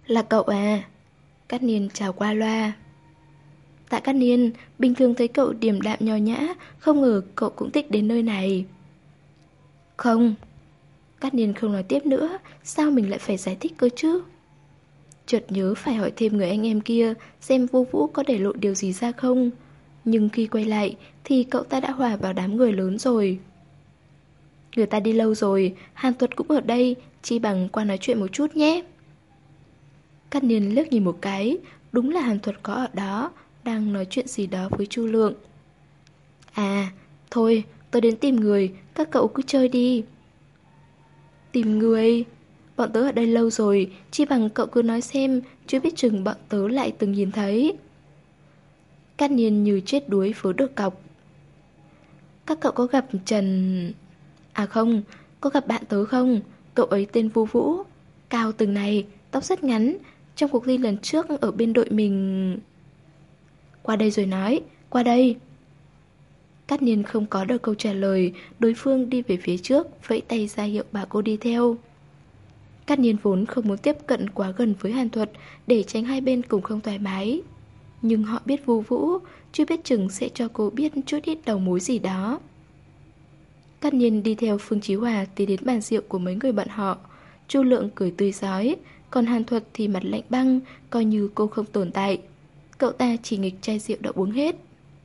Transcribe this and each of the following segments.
Là cậu à? Cát Niên chào qua loa. Tạ Cát Niên, bình thường thấy cậu điềm đạm nho nhã, không ngờ cậu cũng thích đến nơi này. Không. Cát Niên không nói tiếp nữa, sao mình lại phải giải thích cơ chứ? Chợt nhớ phải hỏi thêm người anh em kia xem Vô Vũ có để lộ điều gì ra không. Nhưng khi quay lại thì cậu ta đã hòa vào đám người lớn rồi. Người ta đi lâu rồi, Hàn Tuật cũng ở đây, chỉ bằng qua nói chuyện một chút nhé. Cát Niên liếc nhìn một cái, đúng là Hàn Tuật có ở đó, đang nói chuyện gì đó với Chu Lượng. À, thôi, tôi đến tìm người, các cậu cứ chơi đi. Tìm người? Bọn tớ ở đây lâu rồi, chỉ bằng cậu cứ nói xem, chưa biết chừng bọn tớ lại từng nhìn thấy. Cát Niên như chết đuối vớ được cọc. Các cậu có gặp Trần... À không, có gặp bạn tớ không? Cậu ấy tên Vô Vũ, cao từng này, tóc rất ngắn. Trong cuộc thi lần trước ở bên đội mình... Qua đây rồi nói, qua đây. Cát Niên không có được câu trả lời, đối phương đi về phía trước, vẫy tay ra hiệu bà cô đi theo. Cát Niên vốn không muốn tiếp cận quá gần với Hàn Thuật để tránh hai bên cùng không thoải mái. Nhưng họ biết Vô Vũ, chưa biết chừng sẽ cho cô biết chút ít đầu mối gì đó. Cát Niên đi theo Phương Chí Hòa tiến đến bàn rượu của mấy người bạn họ. Chu Lượng cười tươi rói, còn Hàn Thuật thì mặt lạnh băng, coi như cô không tồn tại. Cậu ta chỉ nghịch chai rượu đã uống hết.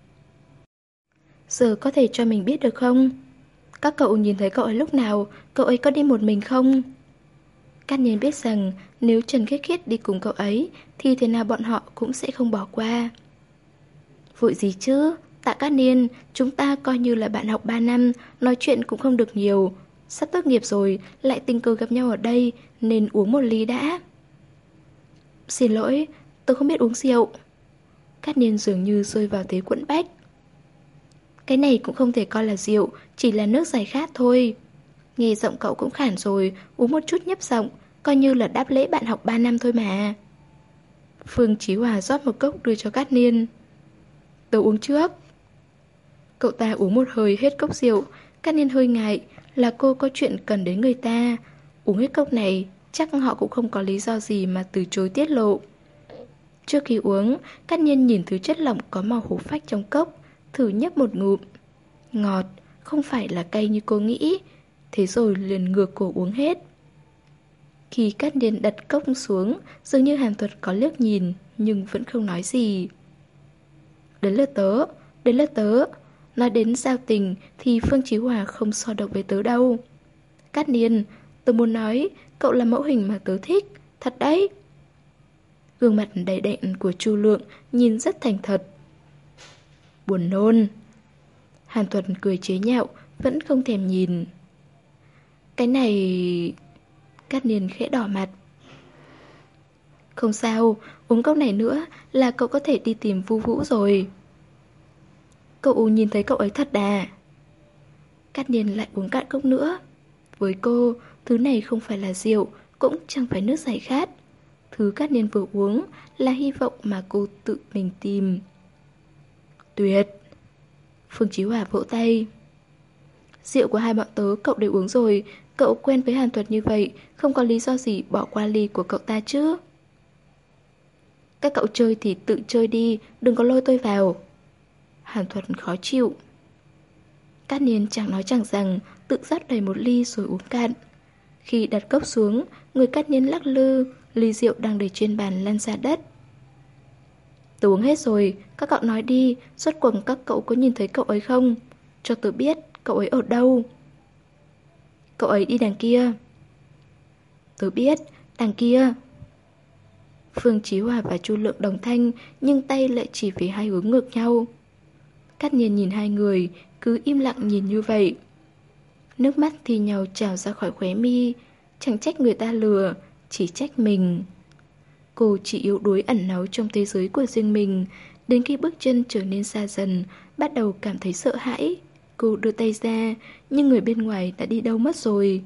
Giờ có thể cho mình biết được không? Các cậu nhìn thấy cậu ấy lúc nào? Cậu ấy có đi một mình không? Cát Niên biết rằng nếu Trần Khiết Khiết đi cùng cậu ấy thì thế nào bọn họ cũng sẽ không bỏ qua. Vội gì chứ? Tạ Cát Niên, chúng ta coi như là bạn học 3 năm, nói chuyện cũng không được nhiều. Sắp tốt nghiệp rồi, lại tình cờ gặp nhau ở đây, nên uống một ly đã. Xin lỗi, tôi không biết uống rượu. Cát Niên dường như rơi vào thế quẫn bách. Cái này cũng không thể coi là rượu, chỉ là nước giải khát thôi. Nghe giọng cậu cũng khản rồi, uống một chút nhấp giọng, coi như là đáp lễ bạn học 3 năm thôi mà. Phương Chí Hòa rót một cốc đưa cho Cát Niên. Tớ uống trước. Cậu ta uống một hơi hết cốc rượu. Cát Niên hơi ngại, là cô có chuyện cần đến người ta. Uống hết cốc này, chắc họ cũng không có lý do gì mà từ chối tiết lộ. Trước khi uống, Cát Niên nhìn thứ chất lỏng có màu hổ phách trong cốc, thử nhấp một ngụm. Ngọt, không phải là cay như cô nghĩ. Thế rồi liền ngược cổ uống hết. Khi Cát Niên đặt cốc xuống, dường như Hàn Thuật có liếc nhìn, nhưng vẫn không nói gì. Đến lượt tớ, đến lượt tớ. Nói đến giao tình thì Phương Chí Hòa không so độc với tớ đâu. Cát Niên, tớ muốn nói, cậu là mẫu hình mà tớ thích, thật đấy. Gương mặt đầy đặn của Chu Lượng nhìn rất thành thật. Buồn nôn. Hàn Thuật cười chế nhạo, vẫn không thèm nhìn. Cái này... Cát Niên khẽ đỏ mặt. Không sao, uống cốc này nữa là cậu có thể đi tìm Vu Vũ rồi. Cậu nhìn thấy cậu ấy thật à? Cát Niên lại uống cạn cốc nữa. Với cô, thứ này không phải là rượu, cũng chẳng phải nước giải khát. Thứ Cát Niên vừa uống là hy vọng mà cô tự mình tìm. Tuyệt! Phương Chí Hòa vỗ tay. Rượu của hai bọn tớ cậu đều uống rồi. Cậu quen với Hàn Thuật như vậy, không có lý do gì bỏ qua ly của cậu ta chứ. Các cậu chơi thì tự chơi đi, đừng có lôi tôi vào. Hàn Thuật khó chịu. Cát Niên chẳng nói chẳng rằng, tự rót đầy một ly rồi uống cạn. Khi đặt cốc xuống, người Cát Niên lắc lư, ly rượu đang để trên bàn lăn ra đất. Tớ uống hết rồi, các cậu nói đi, rốt cuộc các cậu có nhìn thấy cậu ấy không? Cho tớ biết cậu ấy ở đâu. Cậu ấy đi đằng kia. Tớ biết, đằng kia. Phương Chí Hòa và Chu Lượng đồng thanh, nhưng tay lại chỉ về hai hướng ngược nhau. Cát Niên nhìn hai người, cứ im lặng nhìn như vậy. Nước mắt thì nhau trào ra khỏi khóe mi. Chẳng trách người ta lừa, chỉ trách mình. Cô chỉ yếu đuối ẩn náu trong thế giới của riêng mình. Đến khi bước chân trở nên xa dần, bắt đầu cảm thấy sợ hãi. Cô đưa tay ra, nhưng người bên ngoài đã đi đâu mất rồi.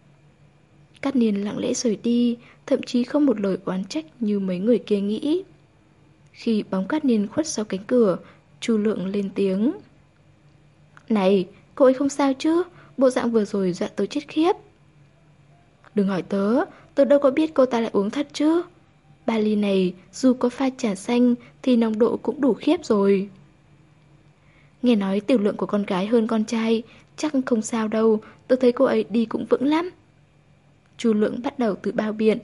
Cát Niên lặng lẽ rời đi, thậm chí không một lời oán trách như mấy người kia nghĩ. Khi bóng Cát Niên khuất sau cánh cửa, Chu Lượng lên tiếng. Này, cô ấy không sao chứ? Bộ dạng vừa rồi dọa tớ chết khiếp. Đừng hỏi tớ, tớ đâu có biết cô ta lại uống thật chứ. Ba ly này dù có pha trà xanh thì nồng độ cũng đủ khiếp rồi. Nghe nói tiểu lượng của con gái hơn con trai, chắc không sao đâu, tôi thấy cô ấy đi cũng vững lắm. Chu Lượng bắt đầu tự bao biện.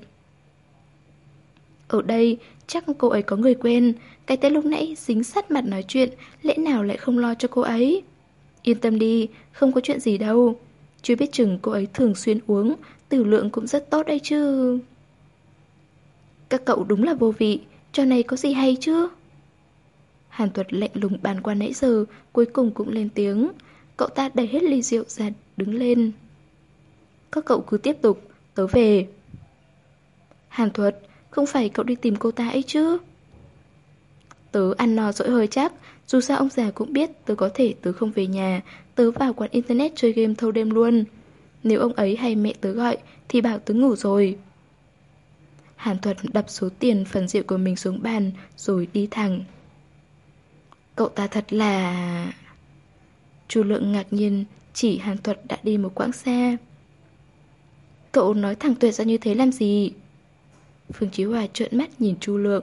Ở đây chắc cô ấy có người quen, cái tên lúc nãy dính sát mặt nói chuyện, lẽ nào lại không lo cho cô ấy. Yên tâm đi, không có chuyện gì đâu. Chưa biết chừng cô ấy thường xuyên uống, tiểu lượng cũng rất tốt đấy chứ. Các cậu đúng là vô vị, trò này có gì hay chứ? Hàn Thuật lạnh lùng bàn qua nãy giờ, cuối cùng cũng lên tiếng. Cậu ta đẩy hết ly rượu ra, đứng lên. Các cậu cứ tiếp tục, tớ về. Hàn Thuật, không phải cậu đi tìm cô ta ấy chứ? Tớ ăn no dỗi hơi chắc, dù sao ông già cũng biết tớ không về nhà, tớ vào quán internet chơi game thâu đêm luôn. Nếu ông ấy hay mẹ tớ gọi thì bảo tớ ngủ rồi. Hàn Thuật đập số tiền phần rượu của mình xuống bàn rồi đi thẳng. Cậu ta thật là... Chu Lượng ngạc nhiên chỉ Hàn Thuật đã đi một quãng xa. Cậu nói thẳng tuyệt ra như thế làm gì? Phương Chí Hòa trợn mắt nhìn Chu Lượng.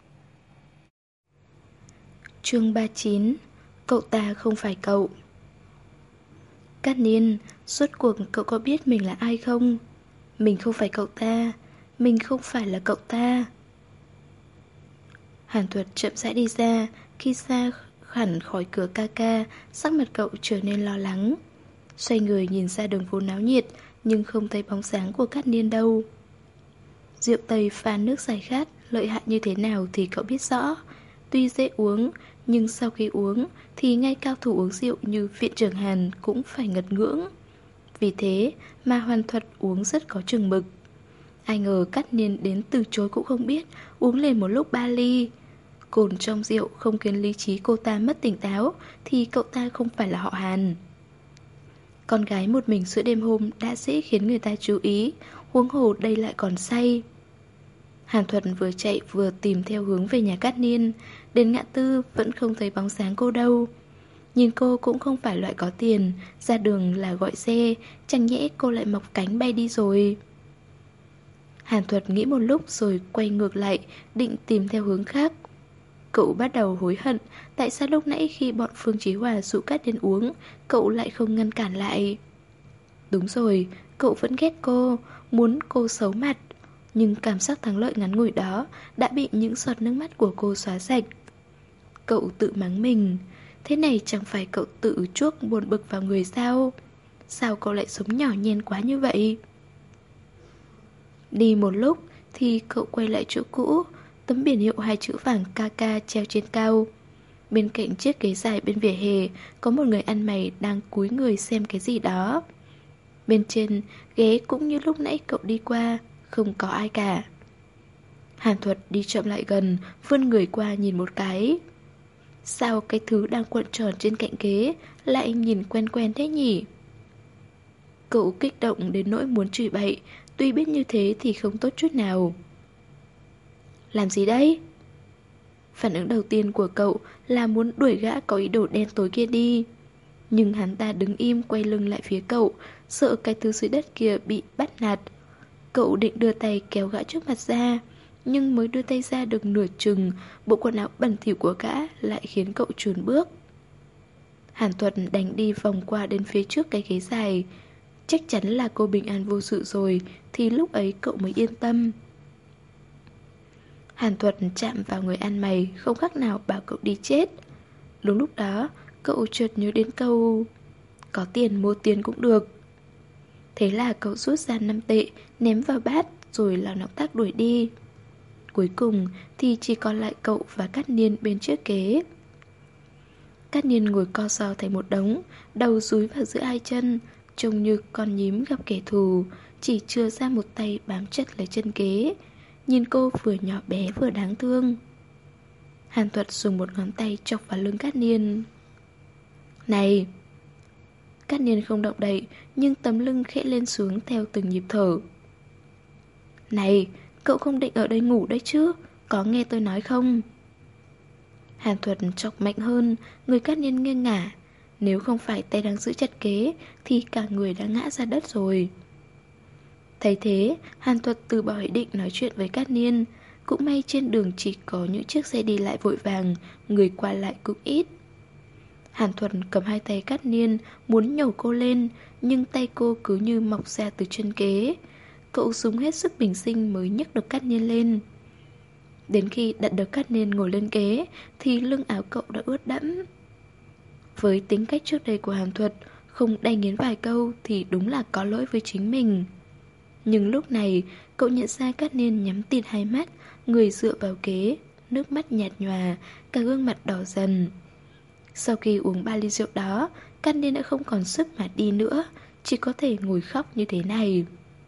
Chương 39. Cậu ta không phải cậu. Cát Niên, suốt cuộc cậu có biết mình là ai không? Mình không phải cậu ta, mình không phải là cậu ta. Hàn Thuật chậm rãi đi ra, khi ra hẳn khỏi cửa ca, sắc mặt cậu trở nên lo lắng. Xoay người nhìn ra đường phố náo nhiệt, nhưng không thấy bóng dáng của Cát Niên đâu. Rượu Tây pha nước giải khát, lợi hại như thế nào thì cậu biết rõ. Tuy dễ uống, nhưng sau khi uống thì ngay cao thủ uống rượu như viện trưởng Hàn cũng phải ngật ngưỡng. Vì thế mà Hoàn Thuật uống rất có chừng mực. Ai ngờ Cát Niên đến từ chối cũng không biết, uống lên một lúc 3 ly. Cồn trong rượu không khiến lý trí cô ta mất tỉnh táo thì cậu ta không phải là họ Hàn. Con gái một mình giữa đêm hôm đã dễ khiến người ta chú ý, huống hồ đây lại còn say. Hàn Thuật vừa chạy vừa tìm theo hướng về nhà Cát Niên. Đến ngã tư vẫn không thấy bóng dáng cô đâu. Nhìn cô cũng không phải loại có tiền, ra đường là gọi xe, chẳng nhẽ cô lại mọc cánh bay đi rồi. Hàn Thuật nghĩ một lúc rồi quay ngược lại, định tìm theo hướng khác. Cậu bắt đầu hối hận, tại sao lúc nãy khi bọn Phương Chí Hòa dụ Cát Niên uống, cậu lại không ngăn cản lại. Đúng rồi, cậu vẫn ghét cô, muốn cô xấu mặt. Nhưng cảm giác thắng lợi ngắn ngủi đó đã bị những giọt nước mắt của cô xóa sạch. Cậu tự mắng mình. Thế này chẳng phải cậu tự chuốc buồn bực vào người sao? Sao cậu lại sống nhỏ nhen quá như vậy? Đi một lúc thì cậu quay lại chỗ cũ. Tấm biển hiệu 2 chữ vàng KK treo trên cao. Bên cạnh chiếc ghế dài bên vỉa hè có một người ăn mày đang cúi người xem cái gì đó. Bên trên ghế cũng như lúc nãy cậu đi qua, không có ai cả. Hàn Thuật đi chậm lại gần, vươn người qua nhìn một cái. Sao cái thứ đang cuộn tròn trên cạnh ghế lại nhìn quen quen thế nhỉ? Cậu kích động đến nỗi muốn chửi bậy, tuy biết như thế thì không tốt chút nào. Làm gì đấy? Phản ứng đầu tiên của cậu là muốn đuổi gã có ý đồ đen tối kia đi. Nhưng hắn ta đứng im quay lưng lại phía cậu, sợ cái thứ dưới đất kia bị bắt nạt. Cậu định đưa tay kéo gã trước mặt ra, nhưng mới đưa tay ra được nửa chừng, bộ quần áo bẩn thỉu của gã lại khiến cậu chùn bước. Hàn Thuật đành đi vòng qua đến phía trước cái ghế dài. Chắc chắn là cô bình an vô sự rồi, thì lúc ấy cậu mới yên tâm. Hàn Thuật chạm vào người ăn mày, không khác nào bảo cậu đi chết. Đúng lúc đó, cậu chợt nhớ đến câu có tiền mua tiền cũng được. Thế là cậu rút ra 5 tệ, ném vào bát rồi lao nọc tác đuổi đi. Cuối cùng thì chỉ còn lại cậu và Cát Niên bên chiếc ghế. Cát Niên ngồi co ro thành một đống, đầu dúi vào giữa hai chân, trông như con nhím gặp kẻ thù, chỉ chừa ra một tay bám chặt lấy chân ghế. Nhìn cô vừa nhỏ bé vừa đáng thương. Hàn Thuật dùng một ngón tay chọc vào lưng Cát Niên. Này! Cát Niên không động đậy, nhưng tấm lưng khẽ lên xuống theo từng nhịp thở. Này! Cậu không định ở đây ngủ đấy chứ? Có nghe tôi nói không? Hàn Thuật chọc mạnh hơn, người Cát Niên nghiêng ngả. Nếu không phải tay đang giữ chặt ghế thì cả người đã ngã ra đất rồi. Thấy thế, Hàn Thuật từ bỏ ý định nói chuyện với Cát Niên. Cũng may trên đường chỉ có những chiếc xe đi lại vội vàng, người qua lại cũng ít. Hàn Thuật cầm hai tay Cát Niên, muốn nhổ cô lên, nhưng tay cô cứ như mọc ra từ chân ghế. Cậu dùng hết sức bình sinh mới nhấc được Cát Niên lên. Đến khi đặt được Cát Niên ngồi lên ghế, thì lưng áo cậu đã ướt đẫm. Với tính cách trước đây của Hàn Thuật, không đay nghiến vài câu thì đúng là có lỗi với chính mình. Nhưng lúc này, cậu nhận ra Cát Niên nhắm tịt hai mắt, người dựa vào ghế, nước mắt nhạt nhòa, cả gương mặt đỏ dần. Sau khi uống 3 ly rượu đó, Cát Niên đã không còn sức mà đi nữa, chỉ có thể ngồi khóc như thế này.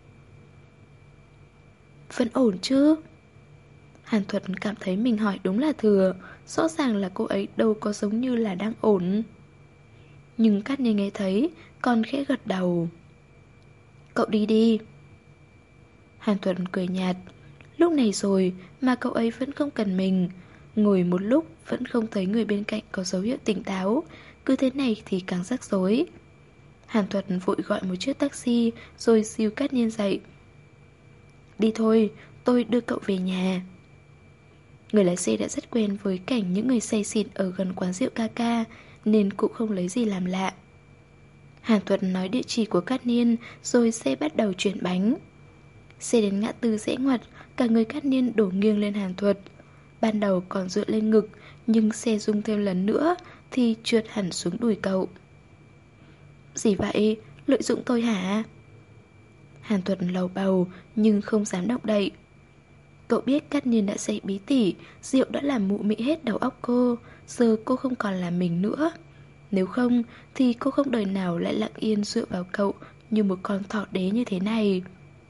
Vẫn ổn chứ? Hàn Thuật cảm thấy mình hỏi đúng là thừa, rõ ràng là cô ấy đâu có giống như là đang ổn. Nhưng Cát Niên nghe thấy, còn khẽ gật đầu. Cậu đi đi. Hàn Thuật cười nhạt. Lúc này rồi mà cậu ấy vẫn không cần mình. Ngồi một lúc vẫn không thấy người bên cạnh có dấu hiệu tỉnh táo. Cứ thế này thì càng rắc rối. Hàn Thuật vội gọi một chiếc taxi rồi dìu Cát Niên dậy. Đi thôi, tôi đưa cậu về nhà. Người lái xe đã rất quen với cảnh những người say xỉn ở gần quán rượu Kaka, nên cũng không lấy gì làm lạ. Hàn Thuật nói địa chỉ của Cát Niên, rồi xe bắt đầu chuyển bánh. Xe đến ngã tư rẽ ngoặt, cả người Cát Niên đổ nghiêng lên Hàn Thuật. Ban đầu còn dựa lên ngực, nhưng xe rung thêm lần nữa thì trượt hẳn xuống đùi cậu. Gì vậy? Lợi dụng tôi hả? Hàn Thuật lầu bầu nhưng không dám động đậy. Cậu biết Cát Niên đã say bí tỉ, rượu đã làm mụ mị hết đầu óc cô, giờ cô không còn là mình nữa. Nếu không thì cô không đời nào lại lặng yên dựa vào cậu như một con thỏ đế như thế này.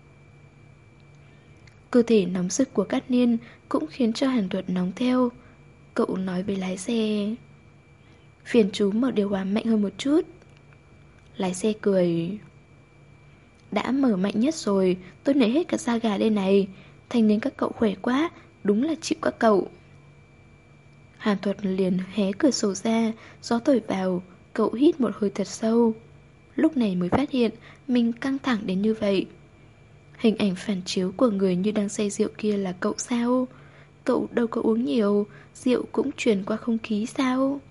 Cơ thể nóng rực của Cát Niên cũng khiến cho Hàn Thuật nóng theo. Cậu nói với lái xe, phiền chú mở điều hòa mạnh hơn một chút. Lái xe cười, đã mở mạnh nhất rồi, tôi nảy hết cả da gà lên này. Thành nên các cậu khỏe quá, đúng là chịu các cậu. Hàn Thuật liền hé cửa sổ ra, gió thổi vào, cậu hít một hơi thật sâu. Lúc này mới phát hiện mình căng thẳng đến như vậy. Hình ảnh phản chiếu của người như đang say rượu kia là cậu sao? Cậu đâu có uống nhiều, rượu cũng truyền qua không khí sao?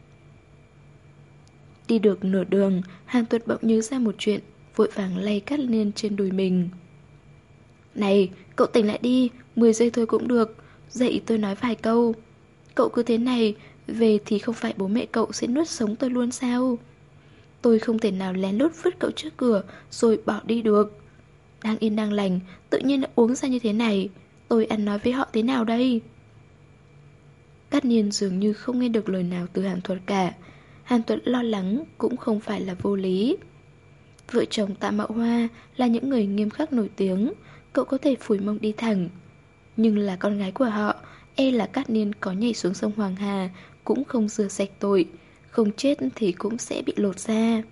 Đi được nửa đường, Hàn Thuật bỗng nhớ ra một chuyện, vội vàng lay Cát Niên trên đùi mình. Này, cậu tỉnh lại đi, 10 giây thôi cũng được, dậy tôi nói vài câu. Cậu cứ thế này, về thì không phải bố mẹ cậu sẽ nuốt sống tôi luôn sao? Tôi không thể nào lén lút vứt cậu trước cửa rồi bỏ đi được. Đang yên đang lành, tự nhiên đã uống ra như thế này, tôi ăn nói với họ thế nào đây? Cát Niên dường như không nghe được lời nào từ Hàn Thuật cả. Hàn Thuật lo lắng cũng không phải là vô lý. Vợ chồng Tạ Mậu Hoa là những người nghiêm khắc nổi tiếng, cậu có thể phủi mông đi thẳng. Nhưng là con gái của họ, e là Cát Niên có nhảy xuống sông Hoàng Hà cũng không rửa sạch tội, không chết thì cũng sẽ bị lột da.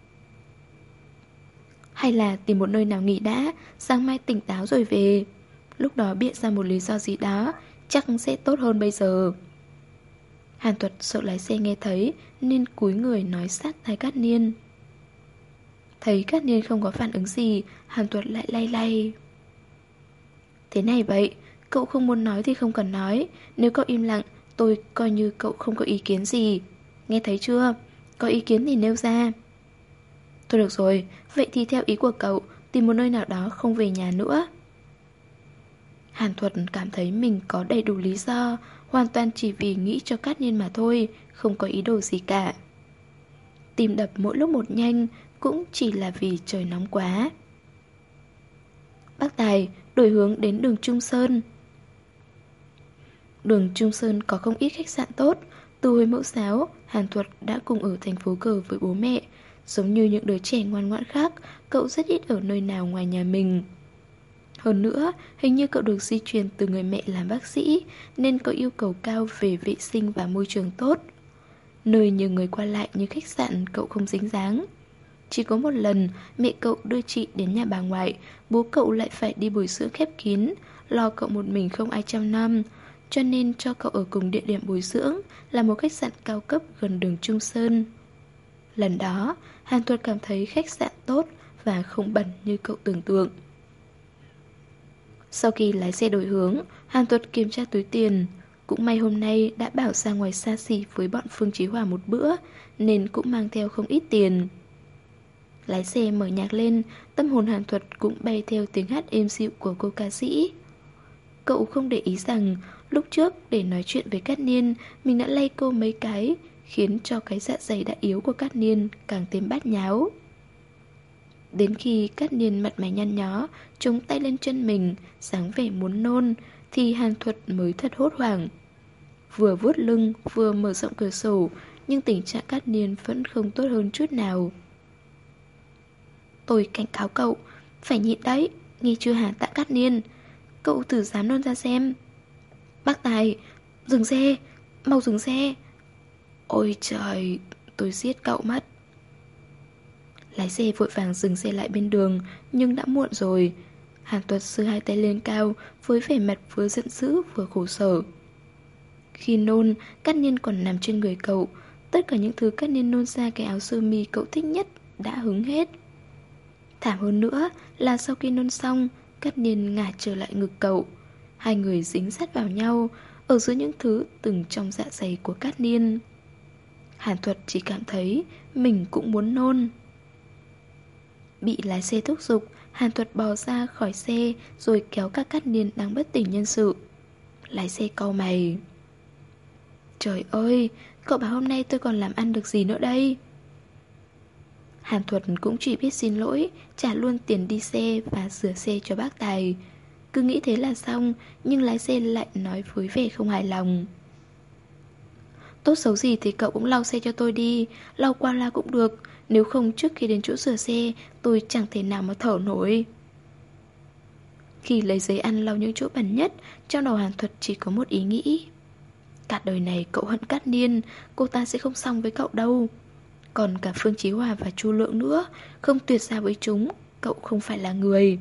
Hay là tìm một nơi nào nghỉ đã, sáng mai tỉnh táo rồi về. Lúc đó bịa ra một lý do gì đó, chắc sẽ tốt hơn bây giờ. Hàn Thuật sợ lái xe nghe thấy nên cúi người nói sát tai Cát Niên. Thấy Cát Niên không có phản ứng gì, Hàn Thuật lại lay lay. Thế này vậy, cậu không muốn nói thì không cần nói. Nếu cậu im lặng, tôi coi như cậu không có ý kiến gì. Nghe thấy chưa? Có ý kiến thì nêu ra. Thôi được rồi, vậy thì theo ý của cậu, tìm một nơi nào đó không về nhà nữa. Hàn Thuật cảm thấy mình có đầy đủ lý do, hoàn toàn chỉ vì nghĩ cho Cát Niên mà thôi, không có ý đồ gì cả. Tim đập mỗi lúc một nhanh, cũng chỉ là vì trời nóng quá. Bác Tài đổi hướng đến đường Trung Sơn. Đường Trung Sơn có không ít khách sạn tốt. Từ hồi mẫu giáo, Hàn Thuật đã cùng ở thành phố cờ với bố mẹ. Giống như những đứa trẻ ngoan ngoãn khác, cậu rất ít ở nơi nào ngoài nhà mình. Hơn nữa, hình như cậu được di truyền từ người mẹ làm bác sĩ, nên có yêu cầu cao về vệ sinh và môi trường tốt. Nơi nhiều người qua lại như khách sạn cậu không dính dáng. Chỉ có một lần, mẹ cậu đưa chị đến nhà bà ngoại, bố cậu lại phải đi bồi dưỡng khép kín, lo cậu một mình không ai chăm nom, cho nên cho cậu ở cùng địa điểm bồi dưỡng là một khách sạn cao cấp gần đường Trung Sơn. Lần đó, Hàn Thuật cảm thấy khách sạn tốt và không bẩn như cậu tưởng tượng. Sau khi lái xe đổi hướng, Hàn Tuật kiểm tra túi tiền. Cũng may hôm nay đã bảo ra ngoài xa xỉ với bọn Phương Chí Hòa một bữa, nên cũng mang theo không ít tiền. Lái xe mở nhạc lên, tâm hồn Hàn Thuật cũng bay theo tiếng hát êm dịu của cô ca sĩ. Cậu không để ý rằng lúc trước để nói chuyện với Cát Niên, mình đã lay cô mấy cái, khiến cho cái dạ dày đã yếu của Cát Niên càng thêm bát nháo. Đến khi Cát Niên mặt mày nhăn nhó, chống tay lên chân mình, dáng vẻ muốn nôn, thì Hàn Thuật mới thật hốt hoảng. Vừa vuốt lưng, vừa mở rộng cửa sổ, nhưng tình trạng Cát Niên vẫn không tốt hơn chút nào. Tôi cảnh cáo cậu, phải nhịn đấy, nghe chưa hả Tạ Cát Niên? Cậu thử dám nôn ra xem. Bác Tài, dừng xe, mau dừng xe. Ôi trời, tôi giết cậu mất. Lái xe vội vàng dừng xe lại bên đường, nhưng đã muộn rồi. Hàn Tuật giơ hai tay lên cao, với vẻ mặt vừa giận dữ vừa khổ sở. Khi nôn, Cát Niên còn nằm trên người cậu. Tất cả những thứ Cát Niên nôn ra cái áo sơ mi cậu thích nhất đã hứng hết. Thảm hơn nữa là sau khi nôn xong, Cát Niên ngả trở lại ngực cậu. Hai người dính sát vào nhau, ở giữa những thứ từng trong dạ dày của Cát Niên. Hàn Thuật chỉ cảm thấy mình cũng muốn nôn. Bị lái xe thúc giục, Hàn Thuật bò ra khỏi xe rồi kéo cả Cát Niên đang bất tỉnh nhân sự. Lái xe cau mày. Trời ơi, cậu bảo hôm nay tôi còn làm ăn được gì nữa đây? Hàn Thuật cũng chỉ biết xin lỗi, trả luôn tiền đi xe và sửa xe cho bác Tài. Cứ nghĩ thế là xong, nhưng lái xe lại nói với vẻ không hài lòng. Tốt xấu gì thì cậu cũng lau xe cho tôi đi, lau qua la cũng được. Nếu không trước khi đến chỗ sửa xe, tôi chẳng thể nào mà thở nổi. Khi lấy giấy ăn lau những chỗ bẩn nhất, trong đầu Hàn Thuật chỉ có một ý nghĩ. Cả đời này cậu hận Cát Niên, cô ta sẽ không xong với cậu đâu. Còn cả Phương Chí Hòa và Chu Lượng nữa, không tuyệt giao với chúng, cậu không phải là người.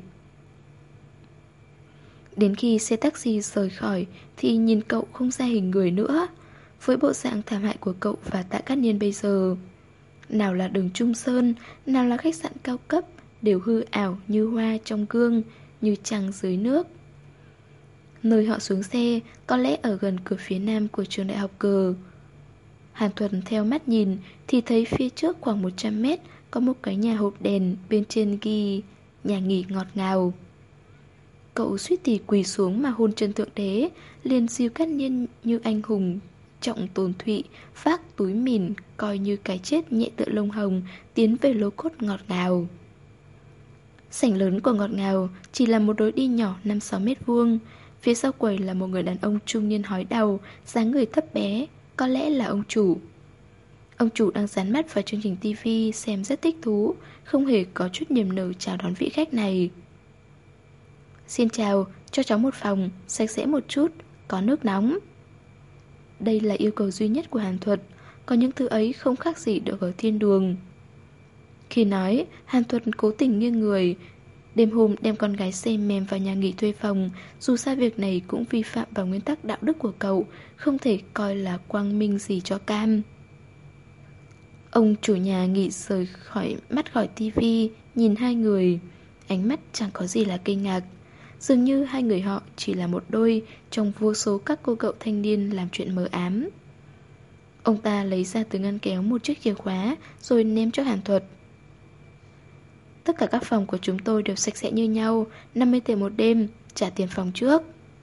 Đến khi xe taxi rời khỏi thì nhìn cậu không ra hình người nữa. Với bộ dạng thảm hại của cậu và Tạ Cát Niên bây giờ, nào là đường Trung Sơn, nào là khách sạn cao cấp, đều hư ảo như hoa trong gương, như trăng dưới nước. Nơi họ xuống xe có lẽ ở gần cửa phía nam của trường đại học cờ. Hàn Thuật theo mắt nhìn thì thấy phía trước khoảng 100 mét có một cái nhà hộp đèn, bên trên ghi nhà nghỉ ngọt ngào. Cậu suýt thì quỳ xuống mà hôn chân thượng đế, liền dìu Cát Niên như anh hùng trọng tồn thụy, vác túi mìn coi như cái chết nhẹ tựa lông hồng, tiến về lô cốt ngọt ngào. Sảnh lớn của ngọt ngào chỉ là một lối đi nhỏ 5-6 mét vuông. Phía sau quầy là một người đàn ông trung niên hói đầu, dáng người thấp bé, có lẽ là ông chủ. Ông chủ đang dán mắt vào chương trình TV xem rất thích thú, không hề có chút niềm nở chào đón vị khách này. Xin chào, cho cháu một phòng, sạch sẽ một chút, có nước nóng. Đây là yêu cầu duy nhất của Hàn Thuật, có những thứ ấy không khác gì được ở thiên đường. Khi nói, Hàn Thuật cố tình nghiêng người. Đêm hôm đem con gái say mềm vào nhà nghỉ thuê phòng, dù sao việc này cũng vi phạm vào nguyên tắc đạo đức của cậu, không thể coi là quang minh gì cho cam. Ông chủ nhà nghỉ rời khỏi tivi, nhìn hai người, ánh mắt chẳng có gì là kinh ngạc. Dường như hai người họ chỉ là một đôi trong vô số các cô cậu thanh niên làm chuyện mờ ám. Ông ta lấy ra từ ngăn kéo một chiếc chìa khóa rồi ném cho Hàn Thuật. Tất cả các phòng của chúng tôi đều sạch sẽ như nhau, 50 tệ một đêm, trả tiền phòng trước.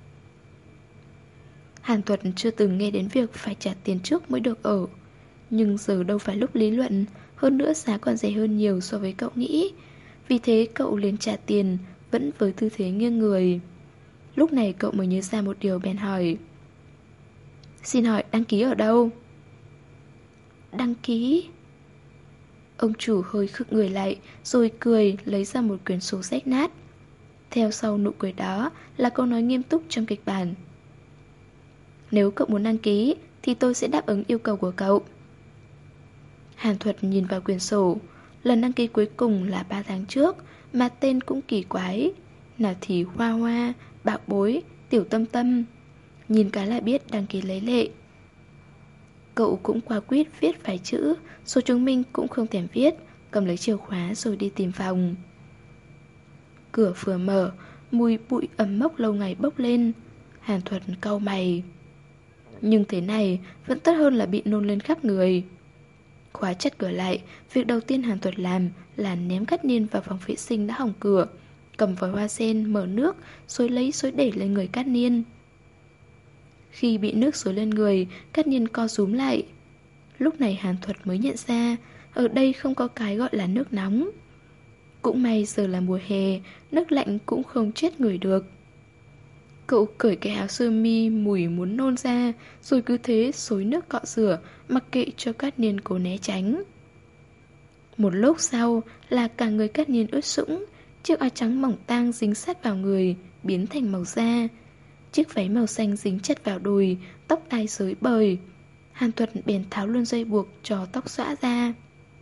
Hàn Thuật chưa từng nghe đến việc phải trả tiền trước mới được ở. Nhưng giờ đâu phải lúc lý luận, hơn nữa giá còn rẻ hơn nhiều so với cậu nghĩ. Vì thế cậu liền trả tiền, vẫn với tư thế nghiêng người. Lúc này cậu mới nhớ ra một điều bèn hỏi. Xin hỏi đăng ký ở đâu? Đăng ký? Ông chủ hơi khựng người lại, rồi cười lấy ra một quyển sổ rách nát. Theo sau nụ cười đó là câu nói nghiêm túc trong kịch bản. Nếu cậu muốn đăng ký thì tôi sẽ đáp ứng yêu cầu của cậu. Hàn Thuật nhìn vào quyển sổ. Lần đăng ký cuối cùng là 3 tháng trước, mà tên cũng kỳ quái. Nào thì Hoa Hoa, Bạo Bối, Tiểu Tâm Tâm. Nhìn cái là biết đăng ký lấy lệ. Cậu cũng qua quýt viết vài chữ, số chứng minh cũng không thèm viết, cầm lấy chìa khóa rồi đi tìm phòng. Cửa vừa mở, mùi bụi ẩm mốc lâu ngày bốc lên. Hàn Thuật cau mày. Nhưng thế này vẫn tốt hơn là bị nôn lên khắp người. Khóa chặt cửa lại, việc đầu tiên Hàn Thuật làm là ném Cát Niên vào phòng vệ sinh đã hỏng cửa, cầm vòi hoa sen, mở nước, xối lấy xối để lên người Cát Niên. Khi bị nước xối lên người, Cát Niên co rúm lại. Lúc này Hàn Thuật mới nhận ra, ở đây không có cái gọi là nước nóng. Cũng may giờ là mùa hè, nước lạnh cũng không chết người được. Cậu cởi cái áo sơ mi mùi muốn nôn ra, rồi cứ thế xối nước cọ rửa, mặc kệ cho Cát Niên cố né tránh. Một lúc sau là cả người Cát Niên ướt sũng, chiếc áo trắng mỏng tang dính sát vào người, biến thành màu da. Chiếc váy màu xanh dính chặt vào đùi, tóc tai rối bời. Hàn Thuật bèn tháo luôn dây buộc cho tóc xõa ra.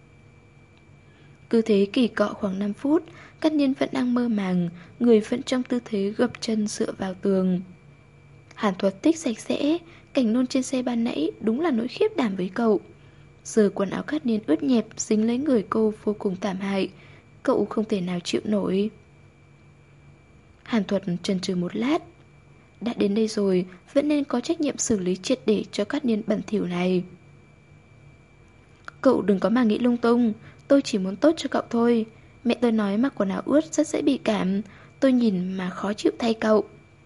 Cứ thế kỳ cọ khoảng 5 phút, Cát Niên vẫn đang mơ màng, người vẫn trong tư thế gập chân dựa vào tường. Hàn Thuật thích sạch sẽ, cảnh nôn trên xe ban nãy đúng là nỗi khiếp đảm với cậu. Giờ quần áo Cát Niên ướt nhẹp dính lấy người cô vô cùng thảm hại, cậu không thể nào chịu nổi. Hàn Thuật chần chừ một lát. Đã đến đây rồi, vẫn nên có trách nhiệm xử lý triệt để cho Cát Niên bẩn thỉu này. Cậu đừng có mà nghĩ lung tung, tôi chỉ muốn tốt cho cậu thôi. Mẹ tôi nói mặc quần áo ướt rất dễ bị cảm, tôi nhìn mà khó chịu thay cậu.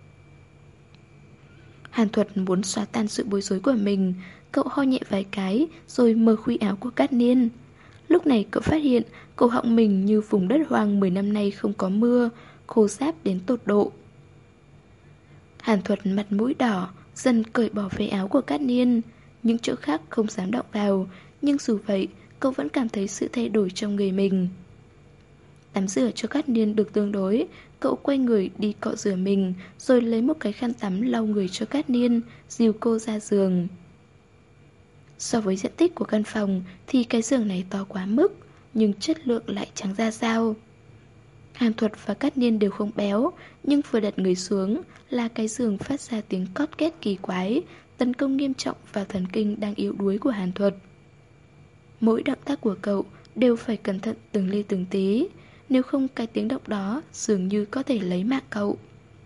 Hàn Thuật muốn xóa tan sự bối rối của mình, cậu ho nhẹ vài cái rồi mở khuy áo của Cát Niên. Lúc này cậu phát hiện cổ họng mình như vùng đất hoang 10 năm nay không có mưa, khô ráp đến tột độ. Hàn Thuật mặt mũi đỏ, dần cởi bỏ váy áo của Cát Niên. Những chỗ khác không dám động vào, nhưng dù vậy, cậu vẫn cảm thấy sự thay đổi trong người mình. Tắm rửa cho Cát Niên được tương đối, cậu quay người đi cọ rửa mình, rồi lấy một cái khăn tắm lau người cho Cát Niên, dìu cô ra giường. So với diện tích của căn phòng thì cái giường này to quá mức, nhưng chất lượng lại chẳng ra sao. Hàn Thuật và Cát Niên đều không béo, nhưng vừa đặt người xuống là cái giường phát ra tiếng cót két kỳ quái, tấn công nghiêm trọng vào thần kinh đang yếu đuối của Hàn Thuật. Mỗi động tác của cậu đều phải cẩn thận từng ly từng tí, nếu không cái tiếng động đó dường như có thể lấy mạng cậu.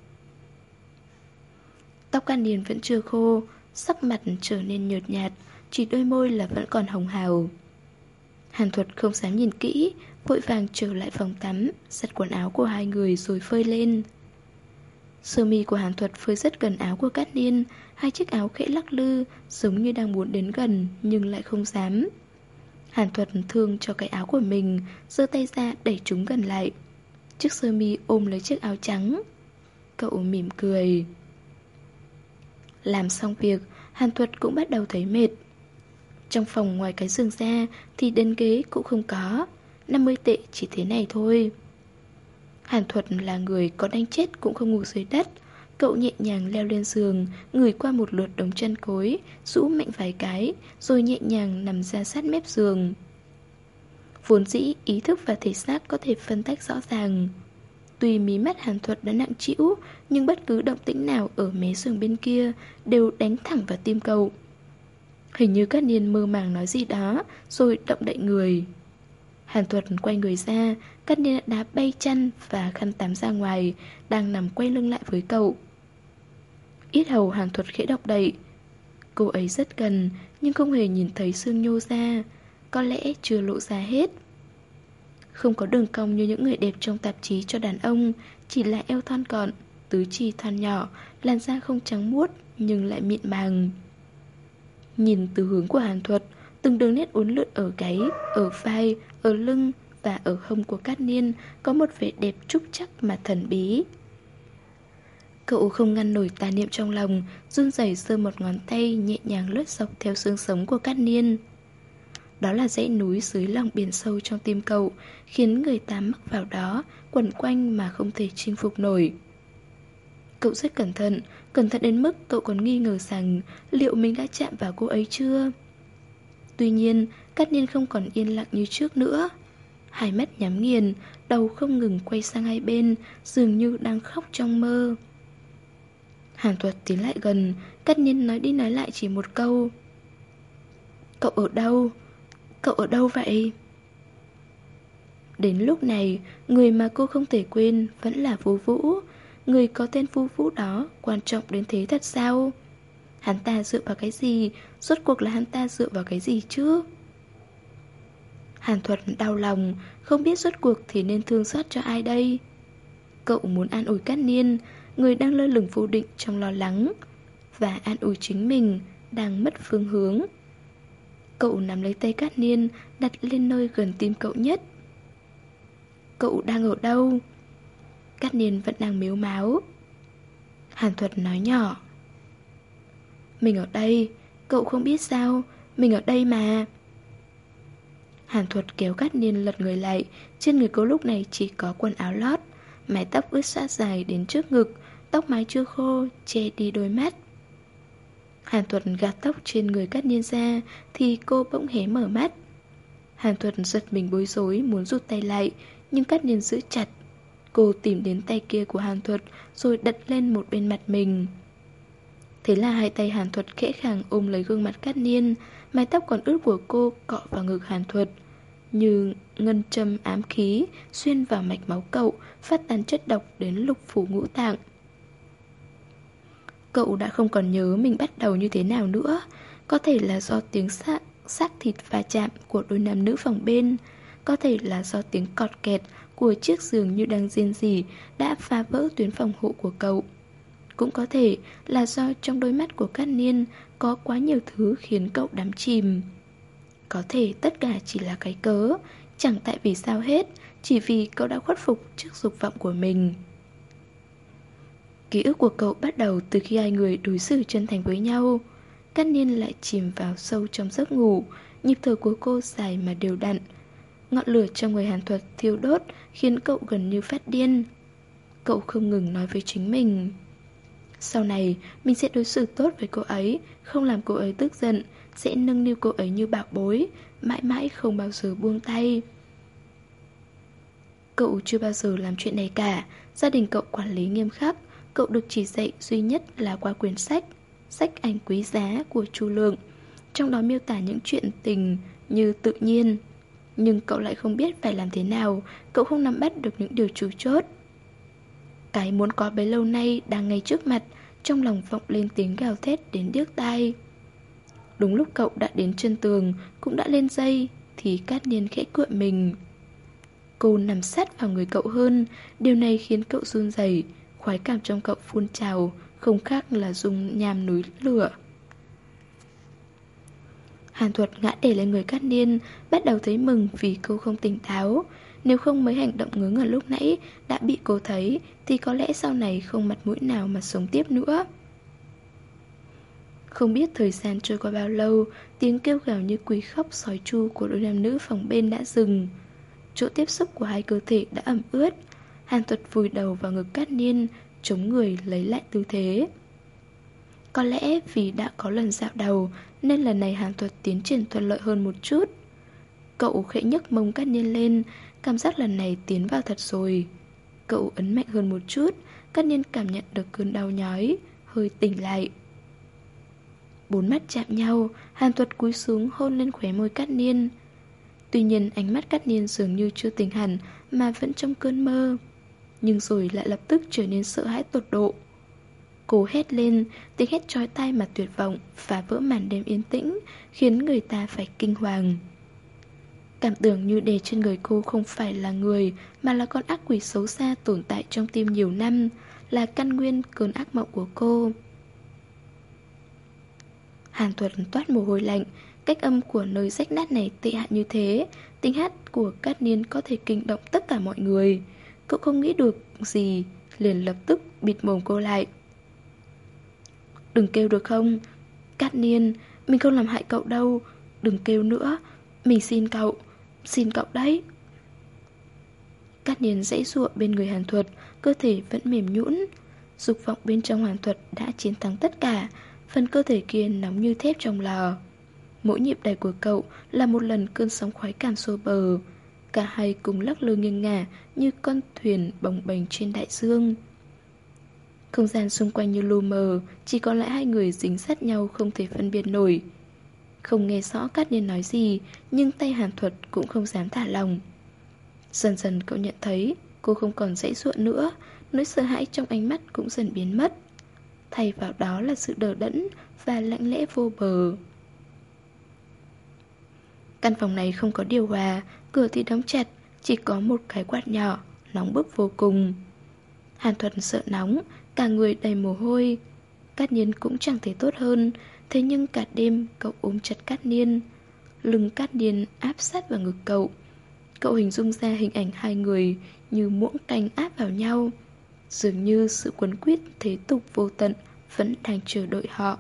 Tóc Cát Niên vẫn chưa khô, sắc mặt trở nên nhợt nhạt, chỉ đôi môi là vẫn còn hồng hào. Hàn Thuật không dám nhìn kỹ, vội vàng trở lại phòng tắm, giặt quần áo của hai người rồi phơi lên. Sơ mi của Hàn Thuật phơi rất gần áo của Cát Niên, hai chiếc áo khẽ lắc lư, giống như đang muốn đến gần nhưng lại không dám. Hàn Thuật thương cho cái áo của mình, giơ tay ra đẩy chúng gần lại. Chiếc sơ mi ôm lấy chiếc áo trắng. Cậu mỉm cười. Làm xong việc, Hàn Thuật cũng bắt đầu thấy mệt. Trong phòng ngoài cái giường ra thì đến ghế cũng không có, 50 tệ chỉ thế này thôi. Hàn Thuật là người có đánh chết cũng không ngủ dưới đất. Cậu nhẹ nhàng leo lên giường, ngửi qua một lượt đống chân cối, rũ mạnh vài cái, rồi nhẹ nhàng nằm ra sát mép giường. Vốn dĩ ý thức và thể xác có thể phân tách rõ ràng. Tuy mí mắt Hàn Thuật đã nặng trĩu, nhưng bất cứ động tĩnh nào ở mé giường bên kia đều đánh thẳng vào tim cậu. Hình như Cát Niên mơ màng nói gì đó, rồi động đậy người. Hàn Thuật quay người ra, Cát Niên đã đá bay chăn và khăn tắm ra ngoài, đang nằm quay lưng lại với cậu. Yết hầu Hàn Thuật khẽ động đậy. Cô ấy rất gần, nhưng không hề nhìn thấy xương nhô ra, có lẽ chưa lộ ra hết. Không có đường cong như những người đẹp trong tạp chí cho đàn ông, chỉ là eo thon gọn, tứ chi thon nhỏ, làn da không trắng muốt nhưng lại mịn màng. Nhìn từ hướng của Hàn Thuật, từng đường nét uốn lượn ở gáy, ở vai, ở lưng và ở hông của Cát Niên có một vẻ đẹp trúc chắc mà thần bí. Cậu không ngăn nổi tà niệm trong lòng, run rẩy giơ một ngón tay nhẹ nhàng lướt dọc theo xương sống của Cát Niên. Đó là dãy núi dưới lòng biển sâu trong tim cậu, khiến người ta mắc vào đó, quẩn quanh mà không thể chinh phục nổi. Cậu rất cẩn thận đến mức cậu còn nghi ngờ rằng liệu mình đã chạm vào cô ấy chưa. Tuy nhiên, Cát Niên không còn yên lặng như trước nữa. Hai mắt nhắm nghiền, đầu không ngừng quay sang hai bên, dường như đang khóc trong mơ. Hàn Thuật tiến lại gần, Cát Niên nói đi nói lại chỉ một câu. Cậu ở đâu? Cậu ở đâu vậy? Đến lúc này, người mà cô không thể quên vẫn là Vô Vũ. người có tên Vu Vũ đó quan trọng đến thế thật sao? Hắn ta dựa vào cái gì? Rốt cuộc là hắn ta dựa vào cái gì chứ? Hàn Thuật đau lòng, không biết rốt cuộc thì nên thương xót cho ai đây. Cậu muốn an ủi Cát Niên, người đang lơ lửng vô định trong lo lắng, và an ủi chính mình, đang mất phương hướng. Cậu nắm lấy tay Cát Niên, đặt lên nơi gần tim cậu nhất. Cậu đang ở đâu? Cát Niên vẫn đang mếu máo. Hàn Thuật nói nhỏ. Mình ở đây, cậu không biết sao, mình ở đây mà. Hàn Thuật kéo Cát Niên lật người lại, trên người cô lúc này chỉ có quần áo lót, mái tóc ướt xõa dài đến trước ngực, tóc mái chưa khô, che đi đôi mắt. Hàn Thuật gạt tóc trên người Cát Niên ra, thì cô bỗng hé mở mắt. Hàn Thuật giật mình bối rối, muốn rút tay lại, nhưng Cát Niên giữ chặt. Cô tìm đến tay kia của Hàn Thuật, rồi đặt lên một bên mặt mình. Thế là hai tay Hàn Thuật khẽ khàng ôm lấy gương mặt Cát Niên, mái tóc còn ướt của cô cọ vào ngực Hàn Thuật, như ngân châm ám khí xuyên vào mạch máu cậu, phát tán chất độc đến lục phủ ngũ tạng. Cậu đã không còn nhớ mình bắt đầu như thế nào nữa. Có thể là do tiếng xác thịt va chạm của đôi nam nữ phòng bên, có thể là do tiếng cọt kẹt của chiếc giường như đang rên rỉ đã phá vỡ tuyến phòng hộ của cậu. Cũng có thể là do trong đôi mắt của Cát Niên có quá nhiều thứ khiến cậu đắm chìm. Có thể tất cả chỉ là cái cớ, chẳng tại vì sao hết, chỉ vì cậu đã khuất phục trước dục vọng của mình. Ký ức của cậu bắt đầu từ khi hai người đối xử chân thành với nhau. Cát Niên lại chìm vào sâu trong giấc ngủ, nhịp thở của cô dài mà đều đặn. Ngọn lửa trong người Hàn Thuật thiêu đốt khiến cậu gần như phát điên. Cậu không ngừng nói với chính mình, sau này mình sẽ đối xử tốt với cô ấy, không làm cô ấy tức giận, sẽ nâng niu cô ấy như bảo bối, mãi mãi không bao giờ buông tay. Cậu chưa bao giờ làm chuyện này cả. Gia đình cậu quản lý nghiêm khắc. Cậu được chỉ dạy duy nhất là qua quyển sách ảnh quý giá của Chu Lượng. Trong đó miêu tả những chuyện tình như tự nhiên. Nhưng cậu lại không biết phải làm thế nào. Cậu không nắm bắt được những điều chủ chốt. Cái muốn có bấy lâu nay đang ngay trước mặt. Trong lòng vọng lên tiếng gào thét đến điếc tai. Đúng lúc cậu đã đến chân tường, cũng đã lên dây, thì Cát Niên khẽ cựa mình. Cô nằm sát vào người cậu hơn. Điều này khiến cậu run rẩy. Khoái cảm trong cậu phun trào, không khác là dung nham núi lửa. Hàn Thuật ngã để lên người Cát Niên, bắt đầu thấy mừng vì cô không tỉnh táo. Nếu không mấy hành động ngớ ngẩn lúc nãy đã bị cô thấy, thì có lẽ sau này không mặt mũi nào mà sống tiếp nữa. Không biết thời gian trôi qua bao lâu, tiếng kêu gào như quỷ khóc sói chu của đôi nam nữ phòng bên đã dừng. Chỗ tiếp xúc của hai cơ thể đã ẩm ướt. Hàn Thuật vùi đầu vào ngực Cát Niên, chống người lấy lại tư thế. Có lẽ vì đã có lần dạo đầu nên lần này Hàn Thuật tiến triển thuận lợi hơn một chút. Cậu khẽ nhấc mông Cát Niên lên, cảm giác lần này tiến vào thật rồi. Cậu ấn mạnh hơn một chút, Cát Niên cảm nhận được cơn đau nhói, hơi tỉnh lại. Bốn mắt chạm nhau, Hàn Thuật cúi xuống hôn lên khóe môi Cát Niên. Tuy nhiên ánh mắt Cát Niên dường như chưa tỉnh hẳn mà vẫn trong cơn mơ. Nhưng rồi lại lập tức trở nên sợ hãi tột độ. Cô hét lên, tiếng hét chói tai mà tuyệt vọng, phá vỡ màn đêm yên tĩnh, khiến người ta phải kinh hoàng. Cảm tưởng như đè trên người cô không phải là người, mà là con ác quỷ xấu xa tồn tại trong tim nhiều năm, là căn nguyên cơn ác mộng của cô. Hàn Thuật toát mồ hôi lạnh. Cách âm của nơi rách nát này tệ hại như thế, tiếng hát của Cát Niên có thể kinh động tất cả mọi người. Cậu không nghĩ được gì, liền lập tức bịt mồm cô lại. Đừng kêu được không? Cát Niên, mình không làm hại cậu đâu. Đừng kêu nữa, mình xin cậu đấy. Cát Niên giãy giụa bên người Hàn Thuật, cơ thể vẫn mềm nhũn. Dục vọng bên trong Hàn Thuật đã chiến thắng tất cả. Phần cơ thể kia nóng như thép trong lò. Mỗi nhịp đẩy của cậu là một lần cơn sóng khoái cảm xô bờ. Cả hai cùng lắc lư nghiêng ngả như con thuyền bồng bềnh trên đại dương. Không gian xung quanh như lu mờ, chỉ còn lại hai người dính sát nhau không thể phân biệt nổi. Không nghe rõ Cát Niên nói gì, nhưng tay Hàn Thuật cũng không dám thả lòng. Dần dần cậu nhận thấy cô không còn giãy giụa nữa, nỗi sợ hãi trong ánh mắt cũng dần biến mất. Thay vào đó là sự đờ đẫn và lặng lẽ vô bờ. Căn phòng này không có điều hòa, cửa thì đóng chặt, chỉ có một cái quạt nhỏ, nóng bức vô cùng. Hàn Thuận sợ nóng, cả người đầy mồ hôi. Cát Niên cũng chẳng thấy tốt hơn, thế nhưng cả đêm cậu ôm chặt Cát Niên. Lưng Cát Niên áp sát vào ngực cậu. Cậu hình dung ra hình ảnh hai người như muỗng canh áp vào nhau. Dường như sự quấn quýt thế tục vô tận vẫn đang chờ đợi họ.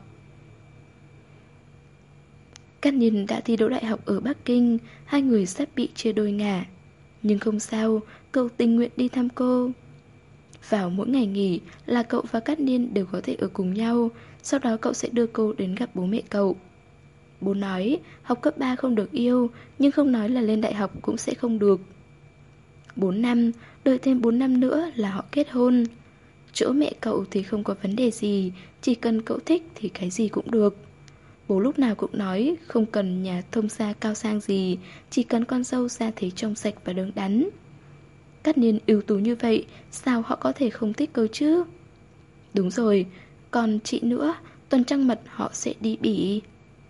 Cát Niên đã thi đỗ đại học ở Bắc Kinh, hai người sắp bị chia đôi ngả. Nhưng không sao, cậu tình nguyện đi thăm cô. Vào mỗi ngày nghỉ là cậu và Cát Niên đều có thể ở cùng nhau, sau đó cậu sẽ đưa cô đến gặp bố mẹ cậu. Bố nói học cấp 3 không được yêu, nhưng không nói là lên đại học cũng sẽ không được. 4 năm, đợi thêm 4 năm nữa là họ kết hôn. Chỗ mẹ cậu thì không có vấn đề gì, chỉ cần cậu thích thì cái gì cũng được. Bố lúc nào cũng nói không cần nhà thông gia cao sang gì, chỉ cần con dâu ra thế trong sạch và đứng đắn. Cát Niên ưu tú như vậy, sao họ có thể không thích cơ chứ? Đúng rồi, còn chị nữa, tuần trăng mật họ sẽ đi Bỉ.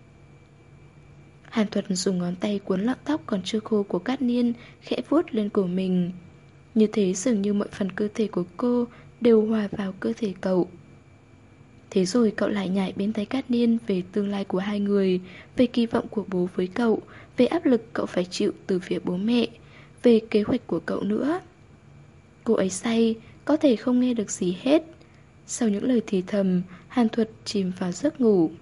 Hàn Thuật dùng ngón tay cuốn lọn tóc còn chưa khô của Cát Niên, khẽ vuốt lên cổ mình. Như thế dường như mọi phần cơ thể của cô đều hòa vào cơ thể cậu. Thế rồi cậu lại nhảy bên tay Cát Niên về tương lai của hai người, về kỳ vọng của bố với cậu, về áp lực cậu phải chịu từ phía bố mẹ, về kế hoạch của cậu nữa. Cô ấy say, có thể không nghe được gì hết. Sau những lời thì thầm, Hàn Thuật chìm vào giấc ngủ.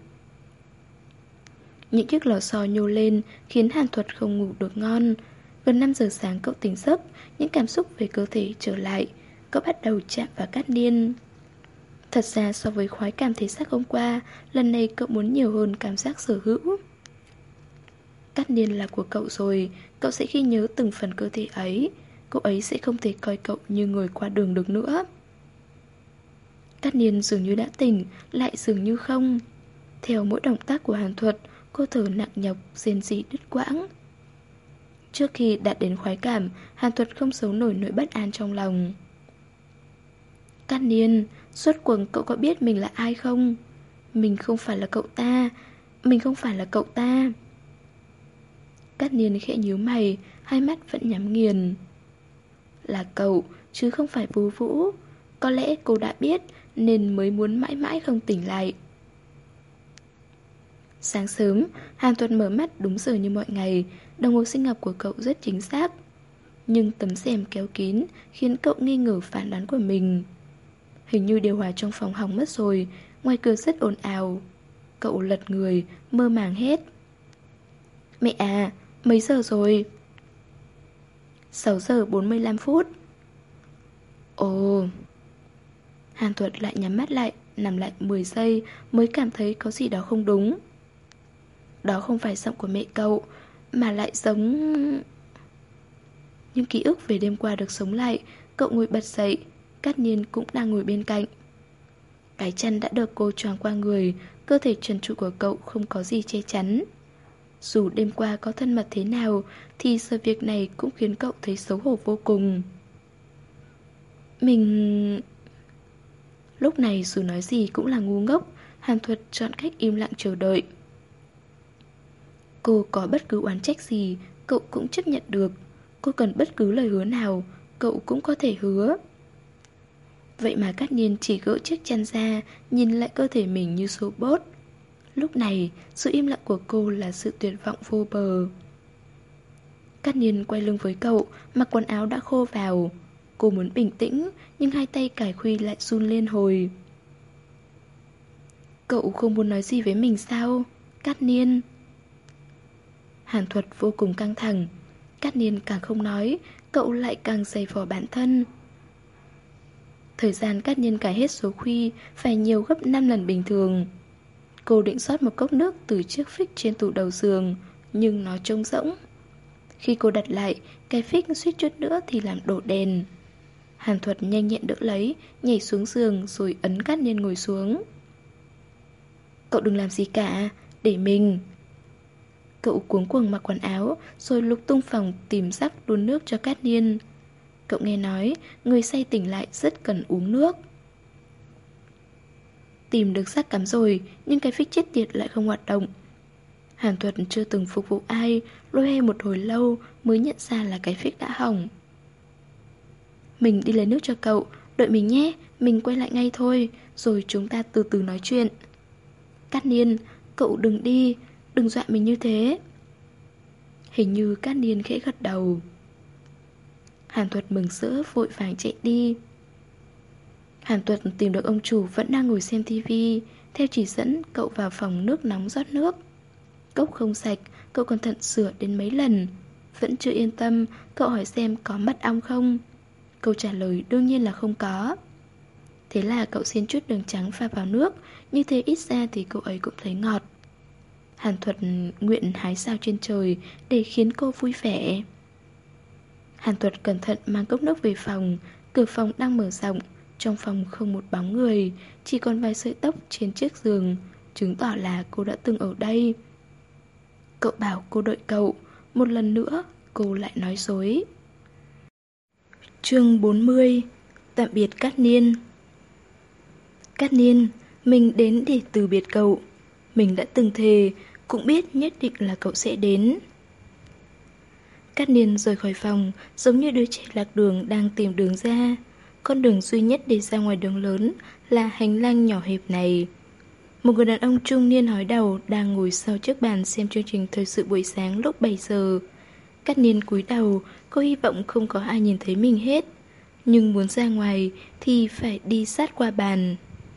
Những chiếc lò xo nhô lên khiến Hàn Thuật không ngủ được ngon. Gần 5 giờ sáng cậu tỉnh giấc, những cảm xúc về cơ thể trở lại. Cậu bắt đầu chạm vào Cát Niên. Thật ra so với khoái cảm thể xác hôm qua, lần này cậu muốn nhiều hơn cảm giác sở hữu. Cát Niên là của cậu rồi, cậu sẽ ghi nhớ từng phần cơ thể ấy. Cô ấy sẽ không thể coi cậu như người qua đường được nữa. Cát Niên dường như đã tỉnh, lại dường như không. Theo mỗi động tác của Hàn Thuật, cô thở nặng nhọc, rên rỉ đứt quãng. Trước khi đạt đến khoái cảm, Hàn Thuật không giấu nổi nỗi bất an trong lòng. Cát Niên, suốt cuộc cậu có biết mình là ai không? Mình không phải là cậu ta. Mình không phải là cậu ta. Cát Niên khẽ nhíu mày, hai mắt vẫn nhắm nghiền. Là cậu, chứ không phải Vũ Vũ. Có lẽ cô đã biết, nên mới muốn mãi mãi không tỉnh lại. Sáng sớm, Hàn Thuật mở mắt đúng giờ như mọi ngày. Đồng hồ sinh học của cậu rất chính xác. Nhưng tấm rèm kéo kín khiến cậu nghi ngờ phán đoán của mình. Hình như điều hòa trong phòng hỏng mất rồi. Ngoài cửa rất ồn ào. Cậu lật người, mơ màng hét. Mẹ à, mấy giờ rồi? 6 giờ 45 phút. Ồ. Hàn Thuật lại nhắm mắt lại, nằm lại 10 giây mới cảm thấy có gì đó không đúng. Đó không phải giọng của mẹ cậu, mà lại giống... Những ký ức về đêm qua được sống lại. Cậu ngồi bật dậy, Cát Niên cũng đang ngồi bên cạnh. Cái chăn đã được cô choàng qua người, cơ thể trần trụi của cậu không có gì che chắn. Dù đêm qua có thân mật thế nào, thì sự việc này cũng khiến cậu thấy xấu hổ vô cùng. Mình... Lúc này dù nói gì cũng là ngu ngốc. Hàn Thuật chọn cách im lặng chờ đợi. Cô có bất cứ oán trách gì, cậu cũng chấp nhận được. Cô cần bất cứ lời hứa nào, cậu cũng có thể hứa. Vậy mà Cát Niên chỉ gỡ chiếc chăn ra, nhìn lại cơ thể mình như số bốt. Lúc này, sự im lặng của cô là sự tuyệt vọng vô bờ. Cát Niên quay lưng với cậu, mặc quần áo đã khô vào. Cô muốn bình tĩnh, nhưng hai tay cài khuy lại run lên hồi. Cậu không muốn nói gì với mình sao, Cát Niên? Hàn Thuật vô cùng căng thẳng. Cát Niên càng không nói, cậu lại càng dày vò bản thân. Thời gian Cát Niên cài hết số khuy phải nhiều gấp 5 lần bình thường. Cô định rót một cốc nước từ chiếc phích trên tủ đầu giường, nhưng nó trống rỗng. Khi cô đặt lại, cái phích suýt chút nữa thì làm đổ đèn. Hàn Thuật nhanh nhẹn đỡ lấy, nhảy xuống giường rồi ấn Cát Niên ngồi xuống. Cậu đừng làm gì cả, để mình. Cậu cuống cuồng mặc quần áo, rồi lục tung phòng tìm rắc đun nước cho Cát Niên. Cậu nghe nói người say tỉnh lại rất cần uống nước. Tìm được xác cắm rồi, nhưng cái phích chết tiệt lại không hoạt động. Hàn Thuật chưa từng phục vụ ai, loay hoay một hồi lâu mới nhận ra là cái phích đã hỏng. Mình đi lấy nước cho cậu, đợi mình nhé, mình quay lại ngay thôi, rồi chúng ta từ từ nói chuyện. Cát Niên, cậu đừng đi, đừng dọa mình như thế. Hình như Cát Niên khẽ gật đầu. Hàn Thuật mừng rỡ vội vàng chạy đi. Hàn Thuật tìm được ông chủ vẫn đang ngồi xem tivi. Theo chỉ dẫn, cậu vào phòng nước nóng rót nước. Cốc không sạch, cậu cẩn thận sửa đến mấy lần. Vẫn chưa yên tâm, cậu hỏi xem có mật ong không. Câu trả lời đương nhiên là không có. Thế là cậu xin chút đường trắng pha vào nước. Như thế ít ra thì cậu ấy cũng thấy ngọt. Hàn Thuật nguyện hái sao trên trời để khiến cô vui vẻ. Hàn Thuật cẩn thận mang cốc nước về phòng. Cửa phòng đang mở rộng. Trong phòng không một bóng người, chỉ còn vài sợi tóc trên chiếc giường, chứng tỏ là cô đã từng ở đây. Cậu bảo cô đợi cậu. Một lần nữa cô lại nói dối. Chương 40. Tạm biệt Cát Niên. Cát Niên, mình đến để từ biệt cậu. Mình đã từng thề, cũng biết nhất định là cậu sẽ đến. Cát Niên rời khỏi phòng, giống như đứa trẻ lạc đường đang tìm đường ra. Con đường duy nhất để ra ngoài đường lớn là hành lang nhỏ hẹp này. Một người đàn ông trung niên hói đầu đang ngồi sau chiếc bàn xem chương trình thời sự buổi sáng lúc 7 giờ. Cát Niên cúi đầu, cô hy vọng không có ai nhìn thấy mình hết. Nhưng muốn ra ngoài thì phải đi sát qua bàn.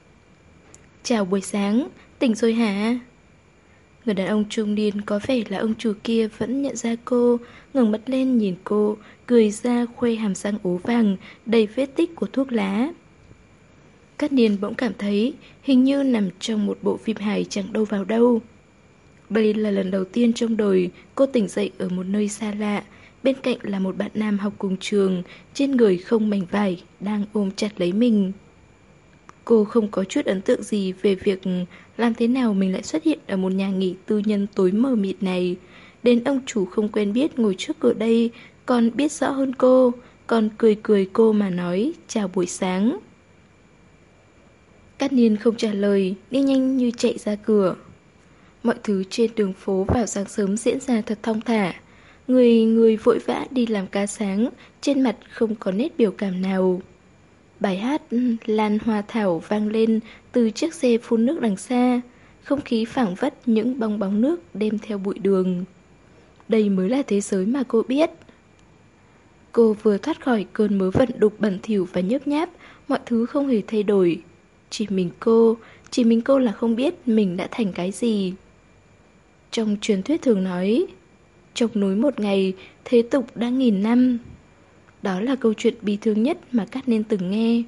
Chào buổi sáng, tỉnh rồi hả? Người đàn ông trung niên có vẻ là ông chủ kia vẫn nhận ra cô, ngẩng mặt lên nhìn cô, cười ra khoe hàm răng ố vàng, đầy vết tích của thuốc lá. Cát Niên bỗng cảm thấy hình như nằm trong một bộ phim hài chẳng đâu vào đâu. Đây là lần đầu tiên trong đời cô tỉnh dậy ở một nơi xa lạ. Bên cạnh là một bạn nam học cùng trường, trên người không mảnh vải, đang ôm chặt lấy mình. Cô không có chút ấn tượng gì về việc làm thế nào mình lại xuất hiện ở một nhà nghỉ tư nhân tối mờ mịt này. Đến ông chủ không quen biết ngồi trước cửa đây, còn biết rõ hơn cô, còn cười cười cô mà nói chào buổi sáng. Cát Niên không trả lời, đi nhanh như chạy ra cửa. Mọi thứ trên đường phố vào sáng sớm diễn ra thật thong thả. Người vội vã đi làm ca sáng, trên mặt không có nét biểu cảm nào. Bài hát Lan Hoa Thảo vang lên từ chiếc xe phun nước đằng xa. Không khí phảng phất những bong bóng nước đem theo bụi đường. Đây mới là thế giới mà cô biết. Cô vừa thoát khỏi cơn mớ vận đục bẩn thỉu và nhớp nháp, mọi thứ không hề thay đổi. Chỉ mình cô là không biết mình đã thành cái gì. Trong truyền thuyết thường nói, chọc núi một ngày, thế tục đã 1000 năm. Đó là câu chuyện bi thương nhất mà Cát Niên từng nghe.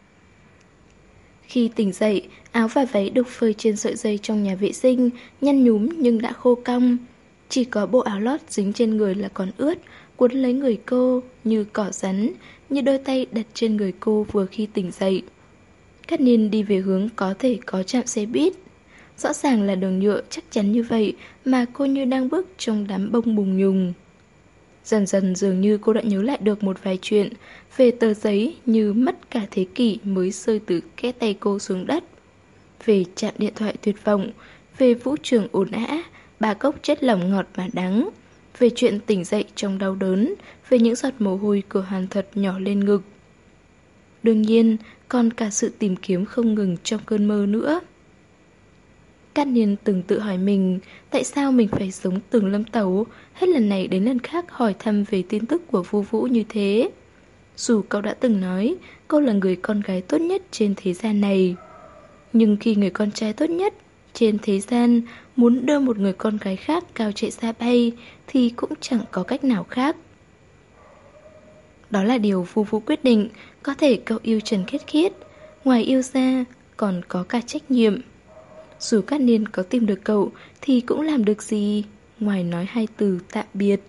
Khi tỉnh dậy, áo và váy được phơi trên sợi dây trong nhà vệ sinh, nhăn nhúm nhưng đã khô cong. Chỉ có bộ áo lót dính trên người là còn ướt, cuốn lấy người cô như cỏ rắn, như đôi tay đặt trên người cô vừa khi tỉnh dậy. Cát Niên đi về hướng có thể có trạm xe buýt. Rõ ràng là đường nhựa chắc chắn như vậy mà cô như đang bước trong đám bông bùng nhùng. Dần dần dường như cô đã nhớ lại được một vài chuyện về tờ giấy như mất cả thế kỷ mới rơi từ kẽ tay cô xuống đất, về trạm điện thoại tuyệt vọng, về vũ trường ồn ào, ba cốc chất lỏng ngọt mà đắng, về chuyện tỉnh dậy trong đau đớn, về những giọt mồ hôi của Hàn Thuật nhỏ lên ngực. Đương nhiên, còn cả sự tìm kiếm không ngừng trong cơn mơ nữa. Cát Niên từng tự hỏi mình, tại sao mình phải giống Tường Lâm Tẩu, hết lần này đến lần khác hỏi thăm về tin tức của Vu Vũ như thế. Dù cậu đã từng nói, cô là người con gái tốt nhất trên thế gian này. Nhưng khi người con trai tốt nhất trên thế gian muốn đưa một người con gái khác cao chạy xa bay, thì cũng chẳng có cách nào khác. Đó là điều Vu Vũ quyết định, có thể cậu yêu Trần Khiết Khiết, ngoài yêu ra còn có cả trách nhiệm. Dù Cát Niên có tìm được cậu thì cũng làm được gì ngoài nói hai từ tạm biệt.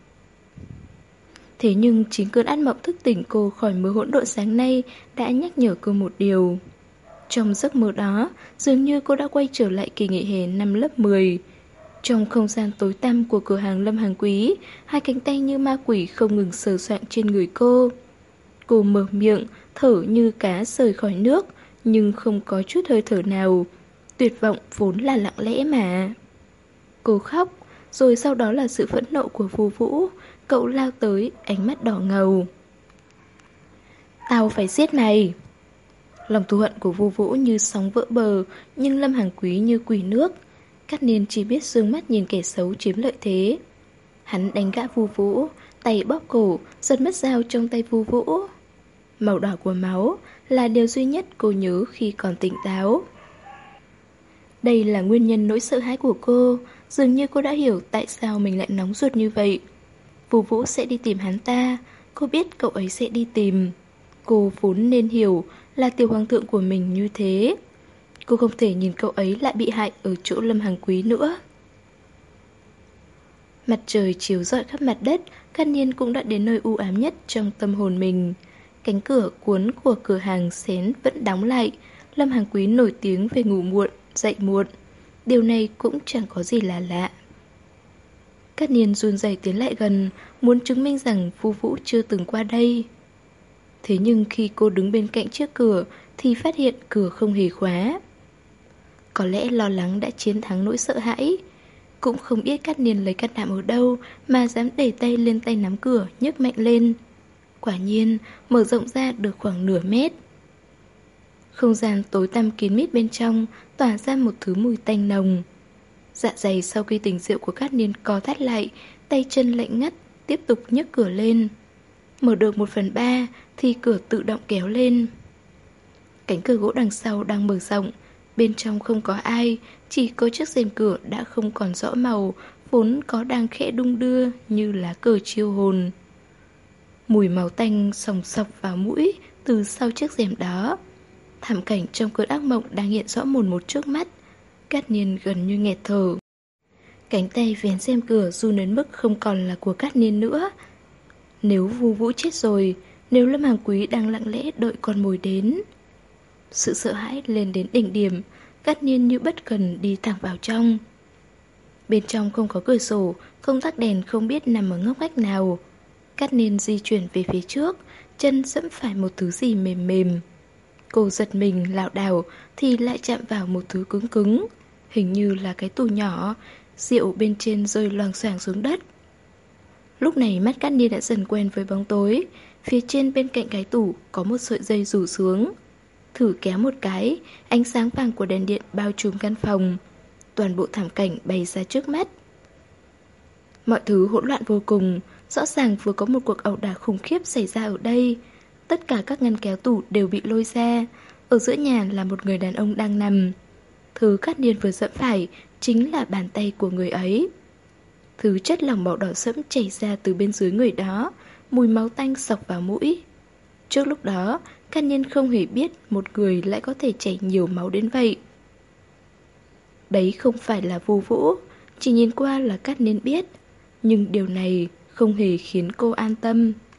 Thế nhưng chính cơn ác mộng thức tỉnh cô khỏi mớ hỗn độn sáng nay đã nhắc nhở cô một điều. Trong giấc mơ đó, dường như cô đã quay trở lại kỳ nghỉ hè năm lớp 10. Trong không gian tối tăm của cửa hàng Lâm Hàng Quý, hai cánh tay như ma quỷ không ngừng sờ soạng trên người cô. Cô mở miệng, thở như cá rời khỏi nước, nhưng không có chút hơi thở nào. Tuyệt vọng vốn là lặng lẽ mà. Cô khóc, rồi sau đó là sự phẫn nộ của Vu Vũ. Cậu lao tới, ánh mắt đỏ ngầu. Tao phải giết mày. Lòng thù hận của Vu Vũ như sóng vỡ bờ, nhưng Lâm Hàng Quý như quỷ nước. Cát Niên chỉ biết dương mắt nhìn kẻ xấu chiếm lợi thế. Hắn đánh gã Vu Vũ, tay bóp cổ, giật mất dao trong tay Vu Vũ. Màu đỏ của máu là điều duy nhất cô nhớ khi còn tỉnh táo. Đây là nguyên nhân nỗi sợ hãi của cô. Dường như cô đã hiểu tại sao mình lại nóng ruột như vậy. Vu Vũ sẽ đi tìm hắn ta. Cô biết cậu ấy sẽ đi tìm. Cô vốn nên hiểu là tiểu hoàng thượng của mình như thế. Cô không thể nhìn cậu ấy lại bị hại ở chỗ Lâm Hàng Quý nữa. Mặt trời chiếu rọi khắp mặt đất, Cát Niên cũng đã đến nơi u ám nhất trong tâm hồn mình. Cánh cửa cuốn của cửa hàng xén vẫn đóng lại. Lâm Hàng Quý nổi tiếng về ngủ muộn, dậy muộn. Điều này cũng chẳng có gì là lạ. Cát Niên run rẩy tiến lại gần, muốn chứng minh rằng Vu Vũ chưa từng qua đây. Thế nhưng khi cô đứng bên cạnh trước cửa thì phát hiện cửa không hề khóa. Có lẽ lo lắng đã chiến thắng nỗi sợ hãi. Cũng không biết Cát Niên lấy can đảm ở đâu mà dám để tay lên tay nắm cửa, nhấc mạnh lên. Quả nhiên, mở rộng ra được khoảng nửa mét. Không gian tối tăm kín mít bên trong tỏa ra một thứ mùi tanh nồng. Dạ dày sau khi tỉnh rượu của Cát Niên co thắt lại, tay chân lạnh ngắt, tiếp tục nhấc cửa lên. Mở được 1/3 thì cửa tự động kéo lên. Cánh cửa gỗ đằng sau đang mở rộng. Bên trong không có ai, chỉ có chiếc rèm cửa đã không còn rõ màu, vốn có đang khẽ đung đưa như lá cờ chiêu hồn. Mùi máu tanh xồng xọc vào mũi từ sau chiếc rèm đó. Thảm cảnh trong cơn ác mộng đang hiện rõ mồn một trước mắt. Cát Niên gần như nghẹt thở. Cánh tay vén rèm cửa run đến mức không còn là của Cát Niên nữa. Nếu Vu Vũ chết rồi, nếu Lâm Hàng Quý đang lặng lẽ đợi con mồi đến. Sự sợ hãi lên đến đỉnh điểm, Cát Niên như bất cần đi thẳng vào trong. Bên trong không có cửa sổ, công tắc đèn không biết nằm ở ngóc ngách nào. Cát Niên di chuyển về phía trước, chân dẫm phải một thứ gì mềm mềm. Cô giật mình lảo đảo thì lại chạm vào một thứ cứng cứng, hình như là cái tủ nhỏ, rượu bên trên rơi loang xoàng xuống đất. Lúc này mắt Cát Niên đã dần quen với bóng tối. Phía trên bên cạnh cái tủ có một sợi dây rủ xuống. Thử kéo một cái, ánh sáng vàng của đèn điện bao trùm căn phòng. Toàn bộ thảm cảnh bày ra trước mắt. Mọi thứ hỗn loạn vô cùng. Rõ ràng vừa có một cuộc ẩu đả khủng khiếp xảy ra ở đây. Tất cả các ngăn kéo tủ đều bị lôi ra. Ở giữa nhà là một người đàn ông đang nằm. Thứ Cát Niên vừa dẫm phải chính là bàn tay của người ấy. Thứ chất lỏng màu đỏ sẫm chảy ra từ bên dưới người đó, mùi máu tanh xộc vào mũi. Trước lúc đó, Cát Niên không hề biết một người lại có thể chảy nhiều máu đến vậy. Đấy không phải là Vu Vũ, chỉ nhìn qua là Cát Niên biết. Nhưng điều này không hề khiến cô an tâm.